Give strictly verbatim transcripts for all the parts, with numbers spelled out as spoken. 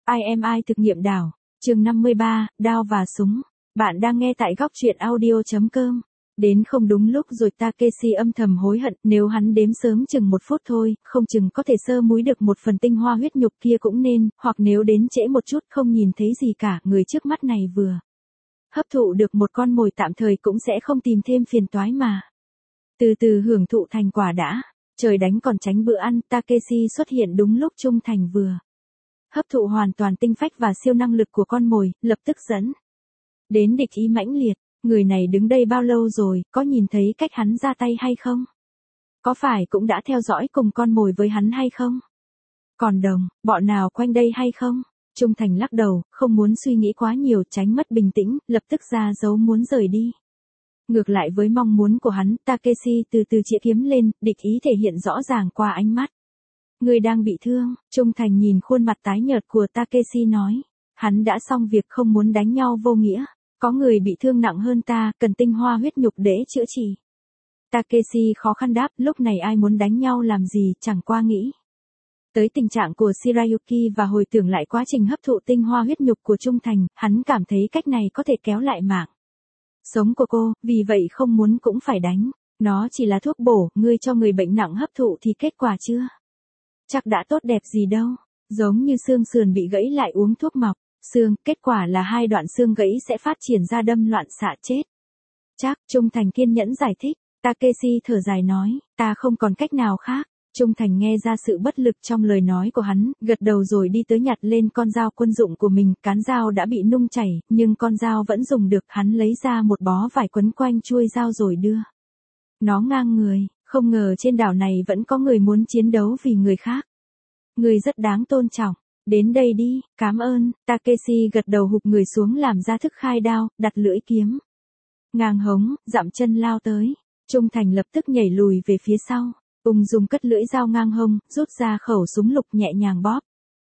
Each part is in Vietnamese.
I am I thực nghiệm đảo, chương năm mươi ba, đao và súng. Bạn đang nghe tại góc truyện audio chấm com. Đến không đúng lúc rồi Takeshi âm thầm hối hận, nếu hắn đếm sớm chừng một phút thôi, không chừng có thể sơ múi được một phần tinh hoa huyết nhục kia cũng nên, hoặc nếu đến trễ một chút không nhìn thấy gì cả, người trước mắt này vừa hấp thụ được một con mồi tạm thời cũng sẽ không tìm thêm phiền toái mà. Từ từ hưởng thụ thành quả đã, trời đánh còn tránh bữa ăn, Takeshi xuất hiện đúng lúc Trung Thành vừa hấp thụ hoàn toàn tinh phách và siêu năng lực của con mồi, lập tức dẫn đến địch ý mãnh liệt. Người này đứng đây bao lâu rồi, có nhìn thấy cách hắn ra tay hay không? Có phải cũng đã theo dõi cùng con mồi với hắn hay không? Còn đồng, bọn nào quanh đây hay không? Trung Thành lắc đầu, không muốn suy nghĩ quá nhiều, tránh mất bình tĩnh, lập tức ra dấu muốn rời đi. Ngược lại với mong muốn của hắn, Takeshi từ từ chĩa kiếm lên, địch ý thể hiện rõ ràng qua ánh mắt. Người đang bị thương, Trung Thành nhìn khuôn mặt tái nhợt của Takeshi nói. Hắn đã xong việc, không muốn đánh nhau vô nghĩa. Có người bị thương nặng hơn ta, cần tinh hoa huyết nhục để chữa trị. Takeshi khó khăn đáp, lúc này ai muốn đánh nhau làm gì, chẳng qua nghĩ tới tình trạng của Shirayuki và hồi tưởng lại quá trình hấp thụ tinh hoa huyết nhục của Trung Thành, hắn cảm thấy cách này có thể kéo lại mạng sống của cô, vì vậy không muốn cũng phải đánh. Nó chỉ là thuốc bổ, ngươi cho người bệnh nặng hấp thụ thì kết quả chưa chắc đã tốt đẹp gì đâu. Giống như xương sườn bị gãy lại uống thuốc mọc xương, kết quả là hai đoạn xương gãy sẽ phát triển ra đâm loạn xạ chết. Chắc, Trung Thành kiên nhẫn giải thích. Takeshi thở dài nói, ta không còn cách nào khác. Trung Thành nghe ra sự bất lực trong lời nói của hắn, gật đầu rồi đi tới nhặt lên con dao quân dụng của mình, cán dao đã bị nung chảy, nhưng con dao vẫn dùng được, hắn lấy ra một bó vải quấn quanh chuôi dao rồi đưa nó ngang người, không ngờ trên đảo này vẫn có người muốn chiến đấu vì người khác. Người rất đáng tôn trọng. Đến đây đi, cảm ơn. Takeshi gật đầu hụp người xuống làm ra thức khai đao, đặt lưỡi kiếm ngang hống, dặm chân lao tới. Trung Thành lập tức nhảy lùi về phía sau, ung dung cất lưỡi dao ngang hông, rút ra khẩu súng lục nhẹ nhàng bóp.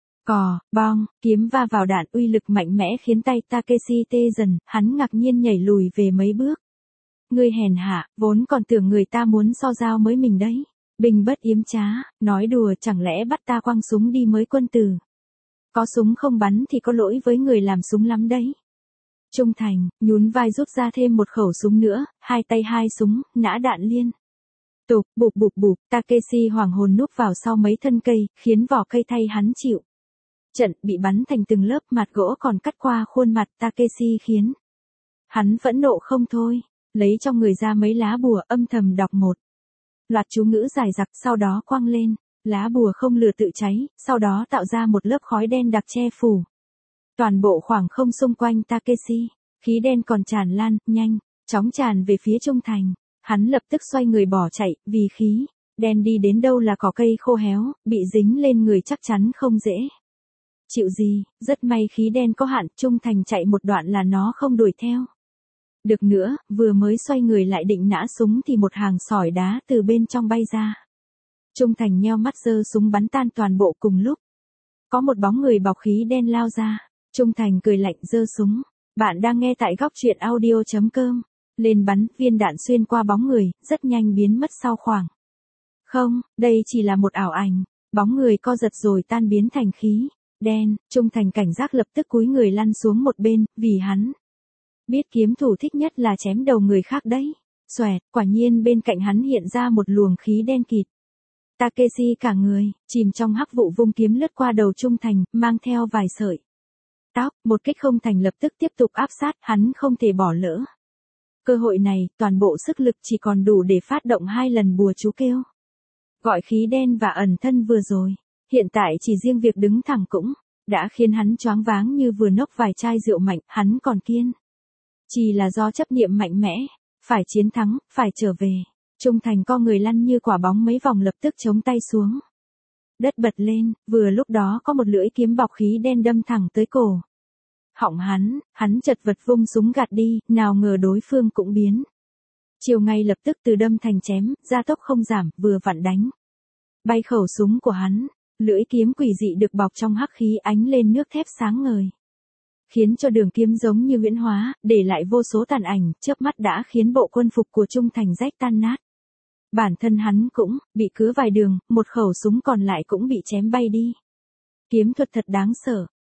Cò, bong, kiếm va vào đạn, uy lực mạnh mẽ khiến tay Takeshi tê dần, hắn ngạc nhiên nhảy lùi về mấy bước. Ngươi hèn hạ, vốn còn tưởng người ta muốn so dao mới mình đấy. Bình bất yếm trá, nói đùa, chẳng lẽ bắt ta quăng súng đi mới quân tử. Có súng không bắn thì có lỗi với người làm súng lắm đấy. Trung Thành, nhún vai rút ra thêm một khẩu súng nữa, hai tay hai súng, nã đạn liên tục, bụp bụp bụp, Takeshi hoàng hồn núp vào sau mấy thân cây, khiến vỏ cây thay hắn chịu trận, bị bắn thành từng lớp, mặt gỗ còn cắt qua khuôn mặt Takeshi khiến hắn phẫn nộ không thôi, lấy trong người ra mấy lá bùa, âm thầm đọc một loạt chú ngữ dài dặc, sau đó quăng lên. Lá bùa không lửa tự cháy, sau đó tạo ra một lớp khói đen đặc che phủ toàn bộ khoảng không xung quanh Takeshi. Khí đen còn tràn lan, nhanh chóng tràn về phía Trung Thành. Hắn lập tức xoay người bỏ chạy, vì khí đen đi đến đâu là cỏ cây khô héo, bị dính lên người chắc chắn không dễ chịu gì. Rất may khí đen có hạn, Trung Thành chạy một đoạn là nó không đuổi theo được nữa, vừa mới xoay người lại định nã súng thì một hàng sỏi đá từ bên trong bay ra. Trung Thành nheo mắt giơ súng bắn tan toàn bộ cùng lúc. Có một bóng người bọc khí đen lao ra. Trung Thành cười lạnh giơ súng. Bạn đang nghe tại góc truyện audio chấm com. Lên bắn, viên đạn xuyên qua bóng người, rất nhanh biến mất sau khoảng. Không, đây chỉ là một ảo ảnh. Bóng người co giật rồi tan biến thành khí đen. Trung Thành cảnh giác lập tức cúi người lăn xuống một bên, vì hắn biết kiếm thủ thích nhất là chém đầu người khác đấy. Xoẹt, quả nhiên bên cạnh hắn hiện ra một luồng khí đen kịt. Takeshi cả người chìm trong hắc vụ vung kiếm lướt qua đầu Trung Thành, mang theo vài sợi tóc, một kích không thành lập tức tiếp tục áp sát, hắn không thể bỏ lỡ cơ hội này, toàn bộ sức lực chỉ còn đủ để phát động hai lần bùa chú kêu gọi khí đen và ẩn thân vừa rồi. Hiện tại chỉ riêng việc đứng thẳng cũng đã khiến hắn choáng váng như vừa nốc vài chai rượu mạnh, hắn còn kiên chỉ là do chấp niệm mạnh mẽ, phải chiến thắng, phải trở về. Trung Thành co người lăn như quả bóng mấy vòng, lập tức chống tay xuống đất bật lên, vừa lúc đó có một lưỡi kiếm bọc khí đen đâm thẳng tới cổ họng hắn, hắn chật vật vung súng gạt đi, nào ngờ đối phương cũng biến chiều ngay lập tức, từ đâm thành chém, gia tốc không giảm, vừa vặn đánh bay khẩu súng của hắn. Lưỡi kiếm quỷ dị được bọc trong hắc khí ánh lên nước thép sáng ngời, khiến cho đường kiếm giống như huyễn hóa, để lại vô số tàn ảnh, chớp mắt đã khiến bộ quân phục của Trung Thành rách tan nát. Bản thân hắn cũng bị cứa vài đường, một khẩu súng còn lại cũng bị chém bay đi. Kiếm thuật thật đáng sợ.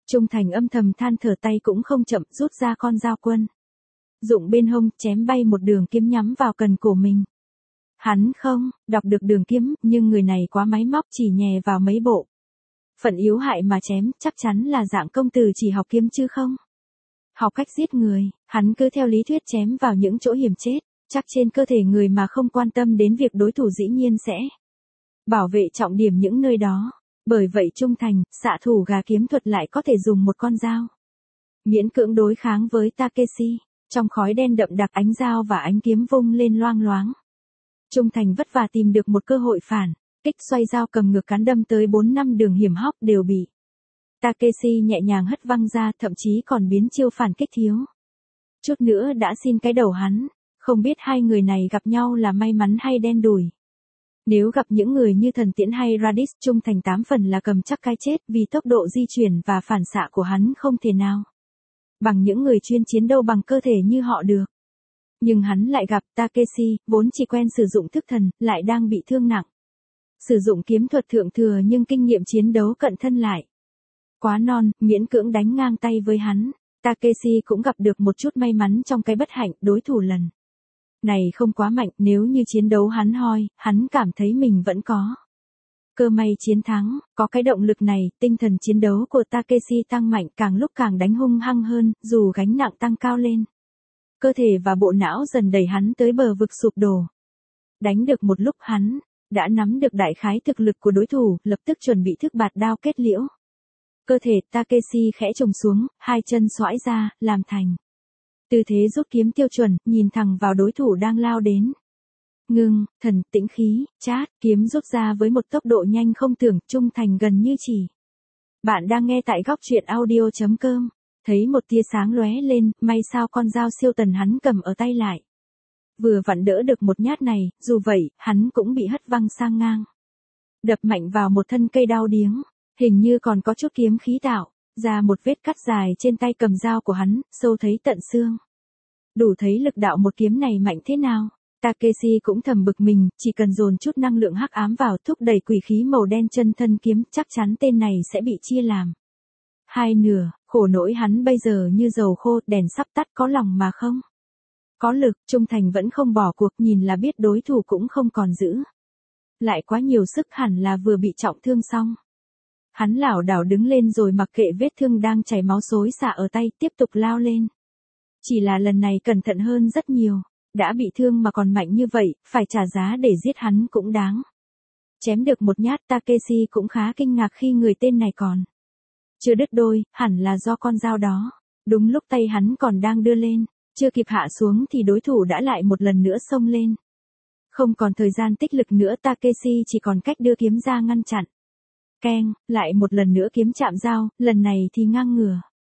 Trung Thành âm thầm than thở, tay cũng không chậm, rút ra con dao quân dụng bên hông, chém bay một đường kiếm nhắm vào cần cổ mình. Hắn không đọc được đường kiếm, nhưng người này quá máy móc, chỉ nhè vào mấy bộ phận yếu hại mà chém, chắc chắn là dạng công tử chỉ học kiếm chứ không học cách giết người. Hắn cứ theo lý thuyết chém vào những chỗ hiểm chết, chắc trên cơ thể người mà không quan tâm đến việc đối thủ dĩ nhiên sẽ bảo vệ trọng điểm những nơi đó. Bởi vậy Trung Thành, xạ thủ gà kiếm thuật lại có thể dùng một con dao miễn cưỡng đối kháng với Takeshi. Trong khói đen đậm đặc, ánh dao và ánh kiếm vung lên loang loáng. Trung Thành vất vả tìm được một cơ hội phản kích, xoay dao cầm ngược cán đâm tới bốn năm đường hiểm hóc đều bị Takeshi nhẹ nhàng hất văng ra, thậm chí còn biến chiêu phản kích thiếu chút nữa đã xin cái đầu hắn. Không biết hai người này gặp nhau là may mắn hay đen đủi. Nếu gặp những người như Thần Tiễn hay Raditz, Trung Thành tám phần là cầm chắc cái chết, vì tốc độ di chuyển và phản xạ của hắn không thể nào bằng những người chuyên chiến đấu bằng cơ thể như họ được. Nhưng hắn lại gặp Takeshi, vốn chỉ quen sử dụng thức thần, lại đang bị thương nặng. Sử dụng kiếm thuật thượng thừa nhưng kinh nghiệm chiến đấu cận thân lại quá non, miễn cưỡng đánh ngang tay với hắn. Takeshi cũng gặp được một chút may mắn trong cái bất hạnh, đối thủ lần này không quá mạnh, nếu như chiến đấu hắn hoi, hắn cảm thấy mình vẫn có cơ may chiến thắng. Có cái động lực này, tinh thần chiến đấu của Takeshi tăng mạnh, càng lúc càng đánh hung hăng hơn, dù gánh nặng tăng cao lên. Cơ thể và bộ não dần đẩy hắn tới bờ vực sụp đổ. Đánh được một lúc, hắn đã nắm được đại khái thực lực của đối thủ, lập tức chuẩn bị thức bạt đao kết liễu. Cơ thể Takeshi khẽ trùng xuống, hai chân xoãi ra, làm thành tư thế rút kiếm tiêu chuẩn, nhìn thẳng vào đối thủ đang lao đến. Ngưng, thần, tĩnh khí, chát, kiếm rút ra với một tốc độ nhanh không tưởng. Trung Thành gần như chỉ. Bạn đang nghe tại góc truyện audio chấm com. Thấy một tia sáng lóe lên, may sao con dao siêu tần hắn cầm ở tay lại vừa vặn đỡ được một nhát này, dù vậy, hắn cũng bị hất văng sang ngang. Đập mạnh vào một thân cây đao điếng, hình như còn có chút kiếm khí tạo ra một vết cắt dài trên tay cầm dao của hắn, sâu thấy tận xương. Đủ thấy lực đạo một kiếm này mạnh thế nào. Takeshi cũng thầm bực mình, chỉ cần dồn chút năng lượng hắc ám vào, thúc đẩy quỷ khí màu đen chân thân kiếm, chắc chắn tên này sẽ bị chia làm hai nửa. Khổ nỗi hắn bây giờ như dầu khô, đèn sắp tắt, có lòng mà không có lực. Trung Thành vẫn không bỏ cuộc, nhìn là biết đối thủ cũng không còn giữ lại quá nhiều sức, hẳn là vừa bị trọng thương xong. Hắn lảo đảo đứng lên rồi mặc kệ vết thương đang chảy máu xối xả ở tay, tiếp tục lao lên. Chỉ là lần này cẩn thận hơn rất nhiều. Đã bị thương mà còn mạnh như vậy, phải trả giá để giết hắn cũng đáng. Chém được một nhát, Takeshi cũng khá kinh ngạc khi người tên này còn chưa đứt đôi, hẳn là do con dao đó. Đúng lúc tay hắn còn đang đưa lên, chưa kịp hạ xuống thì đối thủ đã lại một lần nữa xông lên. Không còn thời gian tích lực nữa, Takeshi chỉ còn cách đưa kiếm ra ngăn chặn. Keng, lại một lần nữa kiếm chạm dao, lần này thì ngang ngửa.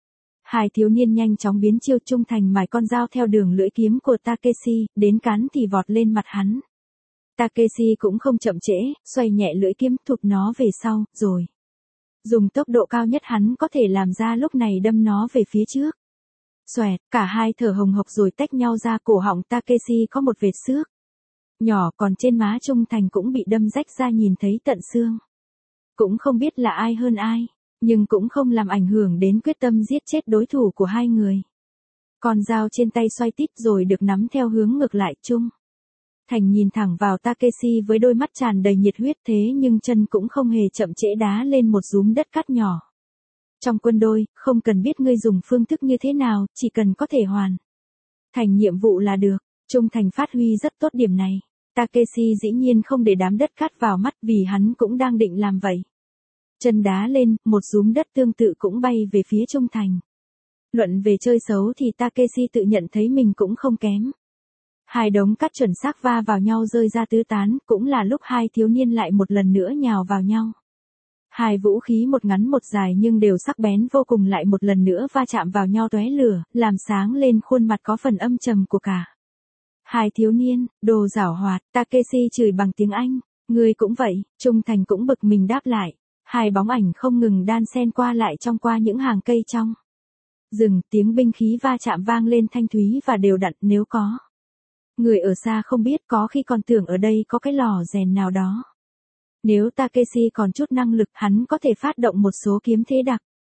Hai thiếu niên nhanh chóng biến chiêu. Trung Thành mài con dao theo đường lưỡi kiếm của Takeshi, đến cán thì vọt lên mặt hắn. Takeshi cũng không chậm trễ, xoay nhẹ lưỡi kiếm, thụt nó về sau, rồi dùng tốc độ cao nhất hắn có thể làm ra, lúc này đâm nó về phía trước. Xoẹt, cả hai thở hồng hộc rồi tách nhau ra. Cổ họng Takeshi có một vệt xước nhỏ, còn trên má Trung Thành cũng bị đâm rách ra, nhìn thấy tận xương. Cũng không biết là ai hơn ai, nhưng cũng không làm ảnh hưởng đến quyết tâm giết chết đối thủ của hai người. Con dao trên tay xoay tít rồi được nắm theo hướng ngược lại. Trung Thành nhìn thẳng vào Takeshi với đôi mắt tràn đầy nhiệt huyết, thế nhưng chân cũng không hề chậm trễ đá lên một dúm đất cát nhỏ. Trong quân đôi, không cần biết ngươi dùng phương thức như thế nào, chỉ cần có thể hoàn thành nhiệm vụ là được. Trung Thành phát huy rất tốt điểm này. Takeshi dĩ nhiên không để đám đất cát vào mắt, vì hắn cũng đang định làm vậy. Chân đá lên, một dúm đất tương tự cũng bay về phía Trung Thành. Luận về chơi xấu thì Takeshi tự nhận thấy mình cũng không kém. Hai đống cát chuẩn xác va vào nhau rơi ra tứ tán, cũng là lúc hai thiếu niên lại một lần nữa nhào vào nhau. Hai vũ khí một ngắn một dài nhưng đều sắc bén vô cùng lại một lần nữa va chạm vào nhau tóe lửa, làm sáng lên khuôn mặt có phần âm trầm của cả hai thiếu niên. Đồ giảo hoạt, Takeshi chửi bằng tiếng Anh. Người cũng vậy. Trung Thành cũng bực mình đáp lại. Hai bóng ảnh không ngừng đan xen qua lại trong qua những hàng cây trong rừng, tiếng binh khí va chạm vang lên thanh thúy và đều đặn. Nếu có người ở xa không biết, có khi còn tưởng ở đây có cái lò rèn nào đó. Nếu Takeshi còn chút năng lực, hắn có thể phát động một số kiếm thế đặc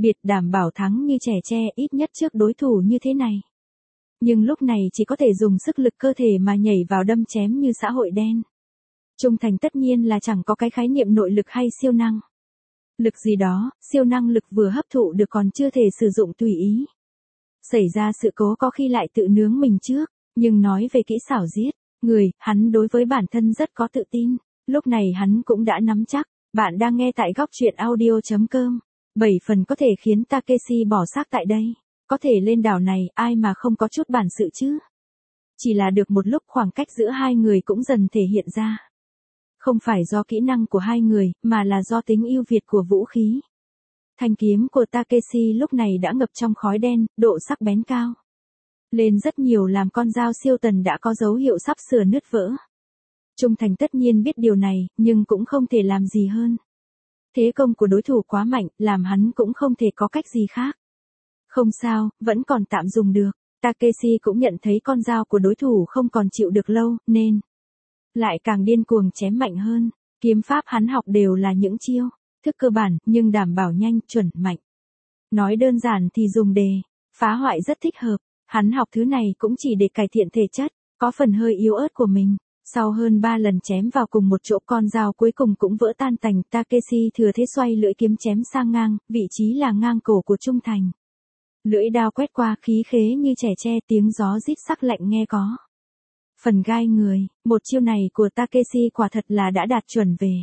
biệt đảm bảo thắng như trẻ tre ít nhất trước đối thủ như thế này. Nhưng lúc này chỉ có thể dùng sức lực cơ thể mà nhảy vào đâm chém như xã hội đen. Trung thành tất nhiên là chẳng có cái khái niệm nội lực hay siêu năng. Lực gì đó, siêu năng lực vừa hấp thụ được còn chưa thể sử dụng tùy ý. Xảy ra sự cố có khi lại tự nướng mình trước, nhưng nói về kỹ xảo giết người, hắn đối với bản thân rất có tự tin, lúc này hắn cũng đã nắm chắc. Bạn đang nghe tại góc truyện audio chấm com. bảy phần có thể khiến Takeshi bỏ xác tại đây. Có thể lên đảo này, ai mà không có chút bản sự chứ? Chỉ là được một lúc khoảng cách giữa hai người cũng dần thể hiện ra. Không phải do kỹ năng của hai người, mà là do tính ưu việt của vũ khí. Thanh kiếm của Takeshi lúc này đã ngập trong khói đen, độ sắc bén cao lên rất nhiều làm con dao siêu tần đã có dấu hiệu sắp sửa nứt vỡ. Trung thành tất nhiên biết điều này, nhưng cũng không thể làm gì hơn. Thế công của đối thủ quá mạnh, làm hắn cũng không thể có cách gì khác. Không sao, vẫn còn tạm dùng được. Takeshi cũng nhận thấy con dao của đối thủ không còn chịu được lâu, nên lại càng điên cuồng chém mạnh hơn. Kiếm pháp hắn học đều là những chiêu thức cơ bản, nhưng đảm bảo nhanh, chuẩn, mạnh. Nói đơn giản thì dùng để phá hoại rất thích hợp. Hắn học thứ này cũng chỉ để cải thiện thể chất, có phần hơi yếu ớt của mình. Sau hơn ba lần chém vào cùng một chỗ, con dao cuối cùng cũng vỡ tan tành. Takeshi thừa thế xoay lưỡi kiếm chém sang ngang, vị trí là ngang cổ của Trung Thành. Lưỡi đao quét qua, khí khế như trẻ tre, tiếng gió rít sắc lạnh nghe có phần gai người. Một chiêu này của Takeshi quả thật là đã đạt chuẩn về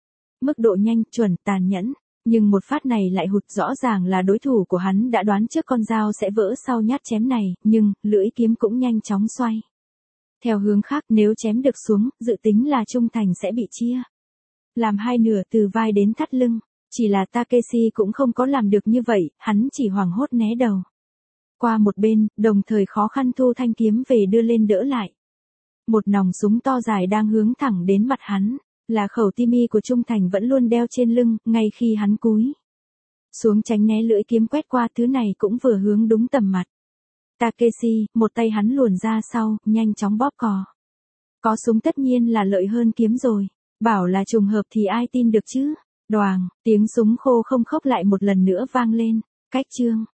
mức độ nhanh, chuẩn, tàn nhẫn. Nhưng một phát này lại hụt, rõ ràng là đối thủ của hắn đã đoán trước con dao sẽ vỡ sau nhát chém này, nhưng lưỡi kiếm cũng nhanh chóng xoay theo hướng khác. Nếu chém được xuống, dự tính là Trung Thành sẽ bị chia làm hai nửa từ vai đến thắt lưng. Chỉ là Takeshi cũng không có làm được như vậy, hắn chỉ hoảng hốt né đầu qua một bên, đồng thời khó khăn thu thanh kiếm về đưa lên đỡ lại. Một nòng súng to dài đang hướng thẳng đến mặt hắn, là khẩu Timmy của Trung Thành vẫn luôn đeo trên lưng, ngay khi hắn cúi xuống tránh né lưỡi kiếm quét qua, thứ này cũng vừa hướng đúng tầm mặt. Takeshi, một tay hắn luồn ra sau, nhanh chóng bóp cò. Có súng tất nhiên là lợi hơn kiếm rồi. Bảo là trùng hợp thì ai tin được chứ? Đoàng, tiếng súng khô không khốc lại một lần nữa vang lên. Cách chương